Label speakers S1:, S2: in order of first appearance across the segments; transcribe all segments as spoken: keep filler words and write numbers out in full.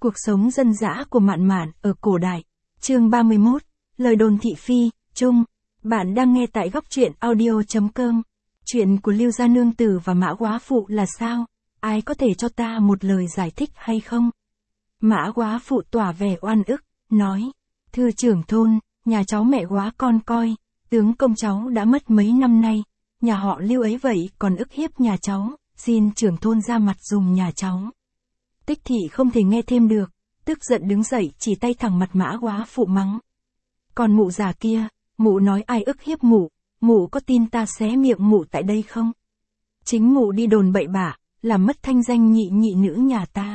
S1: Cuộc sống dân dã của Mạn Mạn ở cổ đại. Chương ba mươi mốt, lời đồn thị phi, chung. Bạn đang nghe tại góc truyện audio chấm com. Chuyện của Lưu Gia Nương Tử và Mã Quá Phụ là sao? Ai có thể cho ta một lời giải thích hay không? Mã Quá Phụ tỏa vẻ oan ức, nói. Thưa trưởng thôn, nhà cháu mẹ quá con coi, tướng công cháu đã mất mấy năm nay, nhà họ Lưu ấy vậy còn ức hiếp nhà cháu, xin trưởng thôn ra mặt dùm nhà cháu. Tích Thị không thể nghe thêm được, tức giận đứng dậy chỉ tay thẳng mặt Mã Quá Phụ mắng. Còn mụ già kia, mụ nói ai ức hiếp mụ, mụ có tin ta xé miệng mụ tại đây không? Chính mụ đi đồn bậy bạ, làm mất thanh danh nhị nhị nữ nhà ta.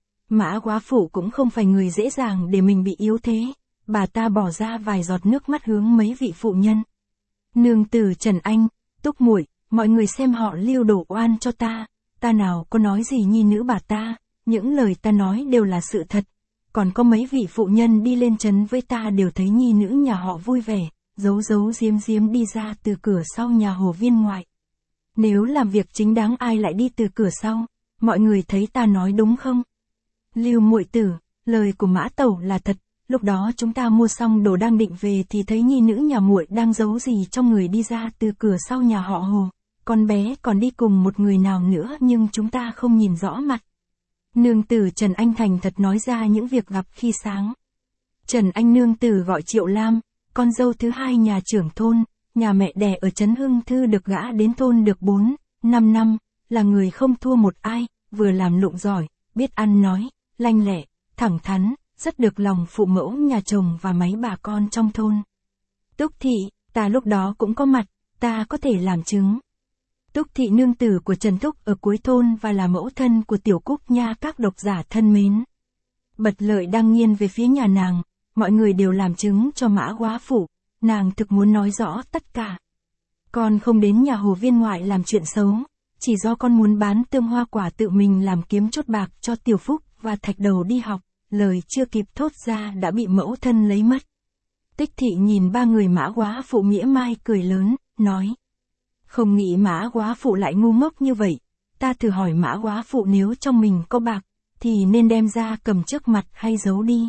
S1: Mã Quá Phụ cũng không phải người dễ dàng để mình bị yếu thế, bà ta bỏ ra vài giọt nước mắt hướng mấy vị phụ nhân. Nương tử Trần Anh, Túc muội, mọi người xem họ Lưu đổ oan cho ta, ta nào có nói gì nhi nữ bà ta, những lời ta nói đều là sự thật. Còn có mấy vị phụ nhân đi lên trấn với ta đều thấy nhi nữ nhà họ vui vẻ, giấu giấu giếm giếm đi ra từ cửa sau nhà hồ viên ngoại. Nếu làm việc chính đáng ai lại đi từ cửa sau, mọi người thấy ta nói đúng không? Lưu muội tử, lời của Mã Tẩu là thật, lúc đó chúng ta mua xong đồ đang định về thì thấy nhi nữ nhà muội đang giấu gì trong người đi ra từ cửa sau nhà họ Hồ, con bé còn đi cùng một người nào nữa nhưng chúng ta không nhìn rõ mặt. Nương tử Trần Anh thành thật nói ra những việc gặp khi sáng. Trần Anh nương tử gọi Triệu Lam, con dâu thứ hai nhà trưởng thôn, nhà mẹ đẻ ở trấn Hưng Thư được gã đến thôn được bốn, năm năm, là người không thua một ai, vừa làm lụng giỏi, biết ăn nói, lanh lẹ, thẳng thắn, rất được lòng phụ mẫu nhà chồng và mấy bà con trong thôn. Túc Thị, ta lúc đó cũng có mặt, ta có thể làm chứng. Túc Thị nương tử của Trần Thúc ở cuối thôn và là mẫu thân của Tiểu Cúc nha các độc giả thân mến. Bật Lợi đang nghiêng về phía nhà nàng, mọi người đều làm chứng cho Mã Quá Phụ, nàng thực muốn nói rõ tất cả. Con không đến nhà hồ viên ngoại làm chuyện xấu, chỉ do con muốn bán tương hoa quả tự mình làm kiếm chốt bạc cho Tiểu Phúc và Thạch Đầu đi học, lời chưa kịp thốt ra đã bị mẫu thân lấy mất. Tích Thị nhìn ba người Mã Quá Phụ mỉa mai cười lớn, nói. Không nghĩ Mã Quá Phụ lại ngu ngốc như vậy, ta thử hỏi Mã Quá Phụ nếu trong mình có bạc, thì nên đem ra cầm trước mặt hay giấu đi.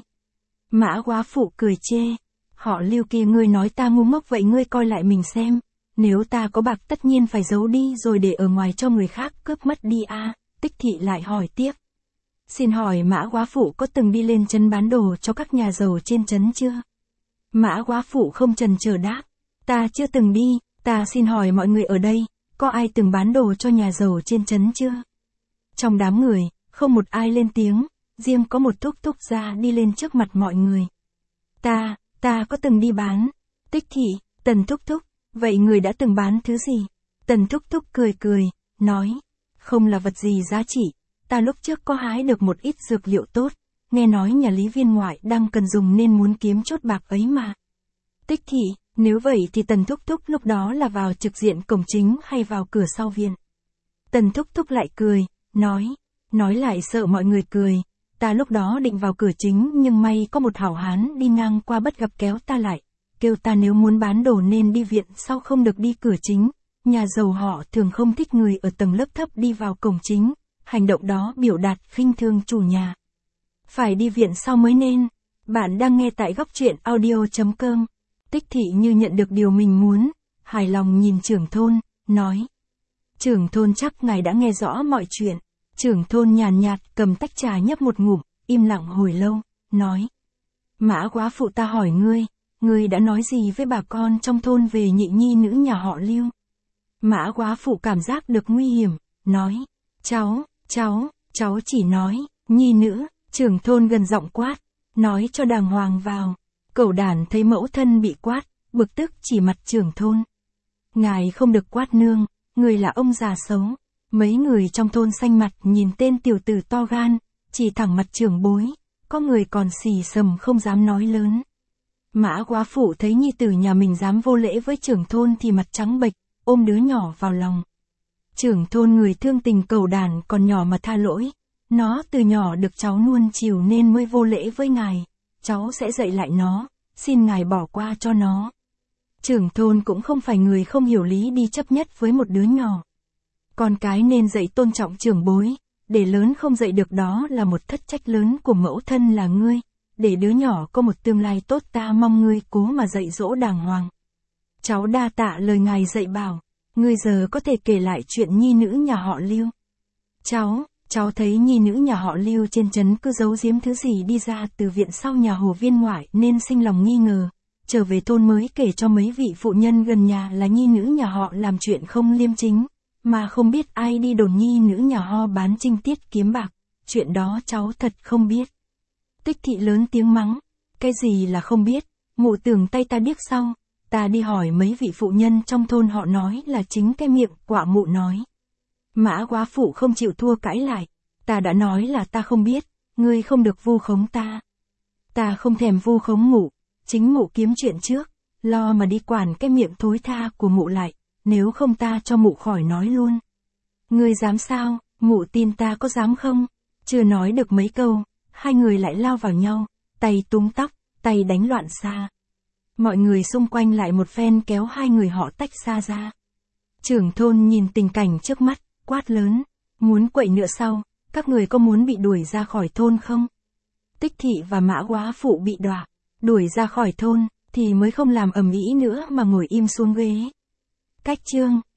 S1: Mã Quá Phụ cười chê, họ Lưu kia ngươi nói ta ngu ngốc vậy ngươi coi lại mình xem, nếu ta có bạc tất nhiên phải giấu đi rồi để ở ngoài cho người khác cướp mất đi a. À. Tích Thị lại hỏi tiếp. Xin hỏi Mã Quá Phụ có từng đi lên trấn bán đồ cho các nhà giàu trên trấn chưa? Mã Quá Phụ không chần chờ đáp, ta chưa từng đi. Ta xin hỏi mọi người ở đây, có ai từng bán đồ cho nhà giàu trên trấn chưa? Trong đám người, không một ai lên tiếng, riêng có một thúc thúc ra đi lên trước mặt mọi người. Ta, ta có từng đi bán. Tích Thị, Tần thúc thúc, vậy người đã từng bán thứ gì? Tần thúc thúc cười cười, nói, không là vật gì giá trị, ta lúc trước có hái được một ít dược liệu tốt, nghe nói nhà Lý viên ngoại đang cần dùng nên muốn kiếm chốt bạc ấy mà. Tích Thị, nếu vậy thì Tần thúc thúc lúc đó là vào trực diện cổng chính hay vào cửa sau viện? Tần thúc thúc lại cười, nói, nói lại sợ mọi người cười, ta lúc đó định vào cửa chính nhưng may có một hảo hán đi ngang qua bất gặp kéo ta lại, kêu ta nếu muốn bán đồ nên đi viện sau không được đi cửa chính, nhà giàu họ thường không thích người ở tầng lớp thấp đi vào cổng chính, hành động đó biểu đạt khinh thường chủ nhà. Phải đi viện sau mới nên. Bạn đang nghe tại góc truyện audio chấm com. Tích Thị như nhận được điều mình muốn, hài lòng nhìn trưởng thôn, nói. Trưởng thôn chắc ngài đã nghe rõ mọi chuyện. Trưởng thôn nhàn nhạt cầm tách trà nhấp một ngụm, im lặng hồi lâu, nói. Mã Quá Phụ ta hỏi ngươi, ngươi đã nói gì với bà con trong thôn về nhị nhi nữ nhà họ Lưu? Mã Quá Phụ cảm giác được nguy hiểm, nói. Cháu, cháu, cháu chỉ nói, nhi nữ, trưởng thôn gần giọng quát, nói cho đàng hoàng vào. Cẩu đản thấy mẫu thân bị quát, bực tức chỉ mặt trưởng thôn. Ngài không được quát nương, người là ông già xấu. Mấy người trong thôn xanh mặt nhìn tên tiểu tử to gan, chỉ thẳng mặt trưởng bối, có người còn xì sầm không dám nói lớn. Mã Quá Phụ thấy nhi tử nhà mình dám vô lễ với trưởng thôn thì mặt trắng bệch, ôm đứa nhỏ vào lòng. Trưởng thôn người thương tình cẩu đản còn nhỏ mà tha lỗi, nó từ nhỏ được cháu nuông chiều nên mới vô lễ với ngài. Cháu sẽ dạy lại nó, xin ngài bỏ qua cho nó. Trưởng thôn cũng không phải người không hiểu lý đi chấp nhất với một đứa nhỏ. Con cái nên dạy tôn trọng trưởng bối, để lớn không dạy được đó là một thất trách lớn của mẫu thân là ngươi, để đứa nhỏ có một tương lai tốt ta mong ngươi cố mà dạy dỗ đàng hoàng. Cháu đa tạ lời ngài dạy bảo, ngươi giờ có thể kể lại chuyện nhi nữ nhà họ Lưu. Cháu, cháu thấy nhi nữ nhà họ Lưu trên trấn cứ giấu giếm thứ gì đi ra từ viện sau nhà hồ viên ngoại nên sinh lòng nghi ngờ, trở về thôn mới kể cho mấy vị phụ nhân gần nhà là nhi nữ nhà họ làm chuyện không liêm chính, mà không biết ai đi đồn nhi nữ nhà họ bán trinh tiết kiếm bạc, chuyện đó cháu thật không biết. Tích Thị lớn tiếng mắng, cái gì là không biết, mụ tưởng tay ta điếc sau, ta đi hỏi mấy vị phụ nhân trong thôn họ nói là chính cái miệng quả mụ nói. Mã quá phụ không chịu thua cãi lại, ta đã nói là ta không biết, ngươi không được vu khống ta. Ta không thèm vu khống mụ, chính mụ kiếm chuyện trước, lo mà đi quản cái miệng thối tha của mụ lại, nếu không ta cho mụ khỏi nói luôn. Ngươi dám sao, mụ tin ta có dám không? Chưa nói được mấy câu, hai người lại lao vào nhau, tay túm tóc, tay đánh loạn xạ. Mọi người xung quanh lại một phen kéo hai người họ tách xa ra. Trưởng thôn nhìn tình cảnh trước mắt, quát lớn, muốn quậy nữa sao, các người có muốn bị đuổi ra khỏi thôn không? Tích Thị và Mã quá phụ bị đọa, đuổi ra khỏi thôn, thì mới không làm ầm ĩ nữa mà ngồi im xuống ghế. Cách chương